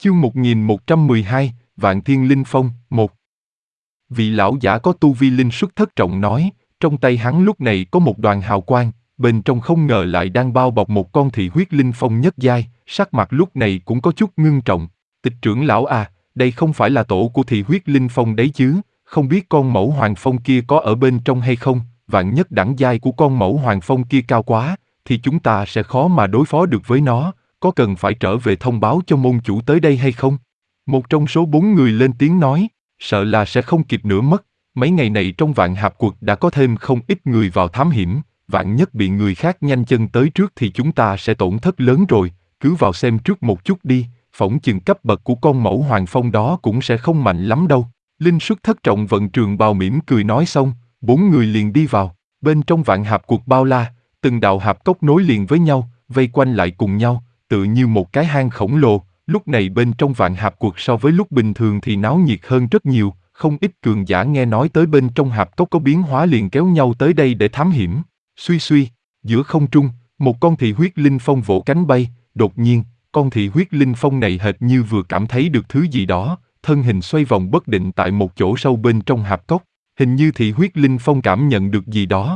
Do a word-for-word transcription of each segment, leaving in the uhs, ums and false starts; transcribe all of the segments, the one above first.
Chương một nghìn một trăm mười hai, Vạn Thiên Linh Phong, một. Vị lão giả có tu vi linh xuất thất trọng nói, trong tay hắn lúc này có một đoàn hào quang, bên trong không ngờ lại đang bao bọc một con thị huyết linh phong nhất giai, sắc mặt lúc này cũng có chút ngưng trọng. Tịch trưởng lão à, đây không phải là tổ của thị huyết linh phong đấy chứ, không biết con mẫu hoàng phong kia có ở bên trong hay không, vạn nhất đẳng giai của con mẫu hoàng phong kia cao quá, thì chúng ta sẽ khó mà đối phó được với nó, có cần phải trở về thông báo cho môn chủ tới đây hay không? Một trong số bốn người lên tiếng nói, sợ là sẽ không kịp nữa mất, mấy ngày này trong vạn hạp cuộc đã có thêm không ít người vào thám hiểm, vạn nhất bị người khác nhanh chân tới trước thì chúng ta sẽ tổn thất lớn rồi, cứ vào xem trước một chút đi, phỏng chừng cấp bậc của con mẫu hoàng phong đó cũng sẽ không mạnh lắm đâu. Linh xuất thất trọng vận trường bào mỉm cười nói xong, bốn người liền đi vào, bên trong vạn hạp cuộc bao la, từng đạo hạp cốc nối liền với nhau, vây quanh lại cùng nhau, tự như một cái hang khổng lồ. Lúc này bên trong vạn hạp cuộc so với lúc bình thường thì náo nhiệt hơn rất nhiều, không ít cường giả nghe nói tới bên trong hạp cốc có biến hóa liền kéo nhau tới đây để thám hiểm. Suy suy, giữa không trung, một con thị huyết linh phong vỗ cánh bay, đột nhiên, con thị huyết linh phong này hệt như vừa cảm thấy được thứ gì đó, thân hình xoay vòng bất định tại một chỗ sâu bên trong hạp cốc, hình như thị huyết linh phong cảm nhận được gì đó.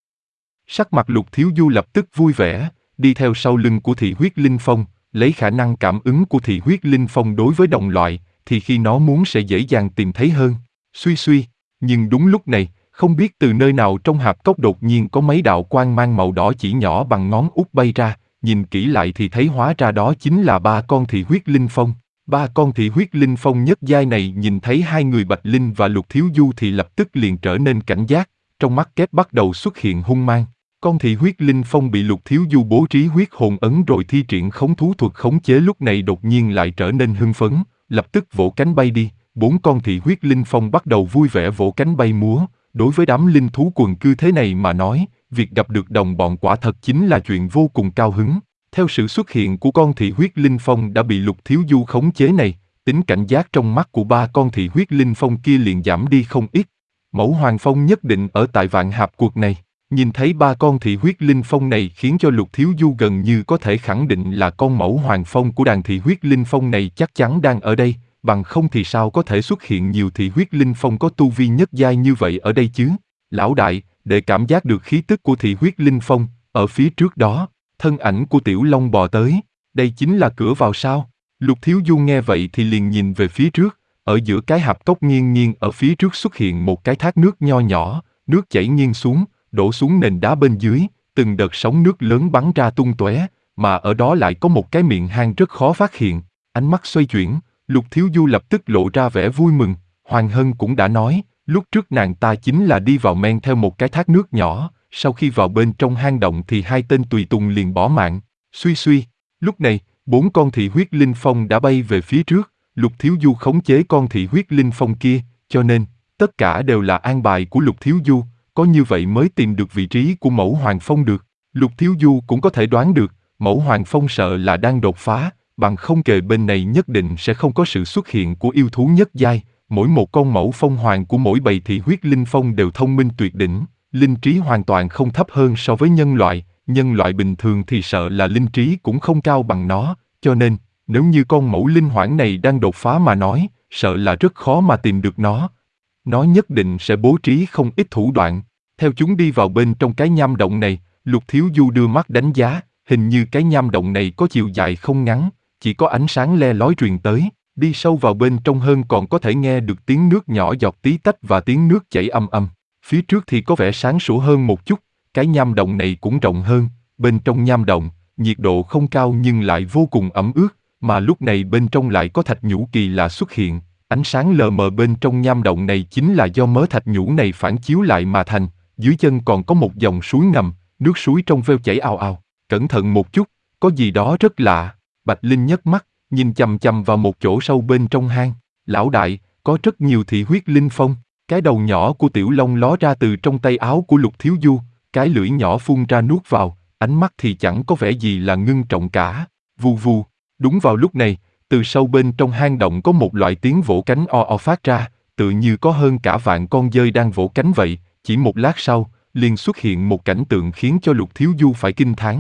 Sắc mặt Lục Thiếu Du lập tức vui vẻ, đi theo sau lưng của thị huyết linh phong. Lấy khả năng cảm ứng của thị huyết linh phong đối với đồng loại, thì khi nó muốn sẽ dễ dàng tìm thấy hơn. Suy suy, nhưng đúng lúc này, không biết từ nơi nào trong hạp cốc đột nhiên có mấy đạo quang mang màu đỏ chỉ nhỏ bằng ngón út bay ra, nhìn kỹ lại thì thấy hóa ra đó chính là ba con thị huyết linh phong. Ba con thị huyết linh phong nhất giai này nhìn thấy hai người Bạch Linh và Lục Thiếu Du thì lập tức liền trở nên cảnh giác, trong mắt kép bắt đầu xuất hiện hung mang. Con thị huyết linh phong bị Lục Thiếu Du bố trí huyết hồn ấn rồi thi triển khống thú thuật khống chế lúc này đột nhiên lại trở nên hưng phấn, lập tức vỗ cánh bay đi. Bốn con thị huyết linh phong bắt đầu vui vẻ vỗ cánh bay múa. Đối với đám linh thú quần cư thế này mà nói, việc gặp được đồng bọn quả thật chính là chuyện vô cùng cao hứng. Theo sự xuất hiện của con thị huyết linh phong đã bị Lục Thiếu Du khống chế này, tính cảnh giác trong mắt của ba con thị huyết linh phong kia liền giảm đi không ít. Mẫu hoàng phong nhất định ở tại vạn hạp cuộc này. Nhìn thấy ba con thị huyết linh phong này khiến cho Lục Thiếu Du gần như có thể khẳng định là con mẫu hoàng phong của đàn thị huyết linh phong này chắc chắn đang ở đây, bằng không thì sao có thể xuất hiện nhiều thị huyết linh phong có tu vi nhất giai như vậy ở đây chứ. Lão đại, để cảm giác được khí tức của thị huyết linh phong, ở phía trước đó, thân ảnh của Tiểu Long bò tới, đây chính là cửa vào sao? Lục Thiếu Du nghe vậy thì liền nhìn về phía trước, ở giữa cái hạp cốc nghiêng nghiêng ở phía trước xuất hiện một cái thác nước nho nhỏ, nước chảy nghiêng xuống, đổ xuống nền đá bên dưới, từng đợt sóng nước lớn bắn ra tung tóe, mà ở đó lại có một cái miệng hang rất khó phát hiện. Ánh mắt xoay chuyển, Lục Thiếu Du lập tức lộ ra vẻ vui mừng. Hoàng Hân cũng đã nói, lúc trước nàng ta chính là đi vào men theo một cái thác nước nhỏ, sau khi vào bên trong hang động thì hai tên tùy tùng liền bỏ mạng. Suy suy, lúc này, bốn con thị huyết linh phong đã bay về phía trước, Lục Thiếu Du khống chế con thị huyết linh phong kia, cho nên, tất cả đều là an bài của Lục Thiếu Du. Có như vậy mới tìm được vị trí của mẫu hoàng phong được. Lục Thiếu Du cũng có thể đoán được, mẫu hoàng phong sợ là đang đột phá, bằng không kề bên này nhất định sẽ không có sự xuất hiện của yêu thú nhất giai. Mỗi một con mẫu phong hoàng của mỗi bầy thị huyết linh phong đều thông minh tuyệt đỉnh, linh trí hoàn toàn không thấp hơn so với nhân loại. Nhân loại bình thường thì sợ là linh trí cũng không cao bằng nó, cho nên, nếu như con mẫu linh hoảng này đang đột phá mà nói, sợ là rất khó mà tìm được nó. Nó nhất định sẽ bố trí không ít thủ đoạn. Theo chúng đi vào bên trong cái nham động này, Lục Thiếu Du đưa mắt đánh giá, hình như cái nham động này có chiều dài không ngắn, chỉ có ánh sáng le lói truyền tới, đi sâu vào bên trong hơn còn có thể nghe được tiếng nước nhỏ giọt tí tách và tiếng nước chảy âm âm. Phía trước thì có vẻ sáng sủa hơn một chút, cái nham động này cũng rộng hơn, bên trong nham động, nhiệt độ không cao nhưng lại vô cùng ẩm ướt, mà lúc này bên trong lại có thạch nhũ kỳ lạ xuất hiện. Ánh sáng lờ mờ bên trong nham động này chính là do mớ thạch nhũ này phản chiếu lại mà thành, dưới chân còn có một dòng suối ngầm, nước suối trong veo chảy ào ào. Cẩn thận một chút, có gì đó rất lạ. Bạch Linh nhấc mắt, nhìn chằm chằm vào một chỗ sâu bên trong hang. Lão đại, có rất nhiều thị huyết linh phong. Cái đầu nhỏ của Tiểu Long ló ra từ trong tay áo của Lục Thiếu Du, cái lưỡi nhỏ phun ra nuốt vào, ánh mắt thì chẳng có vẻ gì là ngưng trọng cả. Vù vù, đúng vào lúc này, từ sâu bên trong hang động có một loại tiếng vỗ cánh o o phát ra, tự như có hơn cả vạn con dơi đang vỗ cánh vậy. Chỉ một lát sau, liền xuất hiện một cảnh tượng khiến cho Lục Thiếu Du phải kinh thán.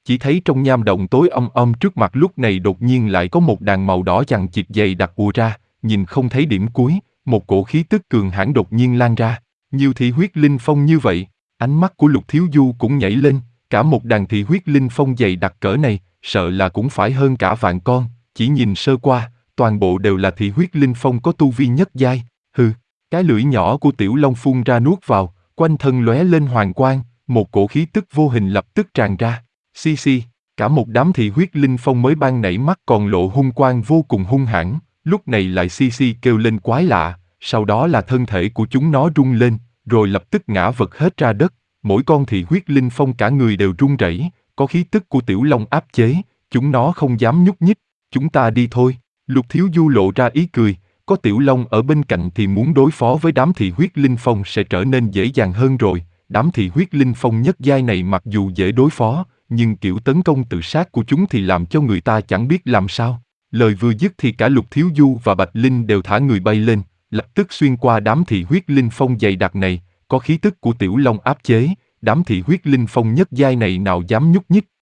chỉ thấy trong nham động tối om om trước mặt lúc này đột nhiên lại có một đàn màu đỏ chằng chịt dày đặc ùa ra, nhìn không thấy điểm cuối, một cổ khí tức cường hãn đột nhiên lan ra. Nhiều thị huyết linh phong như vậy, ánh mắt của Lục Thiếu Du cũng nhảy lên, cả một đàn thị huyết linh phong dày đặc cỡ này, sợ là cũng phải hơn cả vạn con, chỉ nhìn sơ qua, toàn bộ đều là thị huyết linh phong có tu vi nhất giai. Hừ, cái lưỡi nhỏ của Tiểu Long phun ra nuốt vào, quanh thân lóe lên hoàng quang, một cổ khí tức vô hình lập tức tràn ra. Xì xì, cả một đám thị huyết linh phong mới ban nảy mắt còn lộ hung quang vô cùng hung hãn, lúc này lại xì xì kêu lên quái lạ, sau đó là thân thể của chúng nó rung lên, rồi lập tức ngã vật hết ra đất, mỗi con thị huyết linh phong cả người đều run rẩy, có khí tức của Tiểu Long áp chế, chúng nó không dám nhúc nhích. Chúng ta đi thôi. Lục Thiếu Du lộ ra ý cười, có Tiểu Long ở bên cạnh thì muốn đối phó với đám thị huyết linh phong sẽ trở nên dễ dàng hơn rồi. Đám thị huyết linh phong nhất giai này mặc dù dễ đối phó, nhưng kiểu tấn công tự sát của chúng thì làm cho người ta chẳng biết làm sao. Lời vừa dứt thì cả Lục Thiếu Du và Bạch Linh đều thả người bay lên, lập tức xuyên qua đám thị huyết linh phong dày đặc này, có khí tức của Tiểu Long áp chế, đám thị huyết linh phong nhất giai này nào dám nhúc nhích.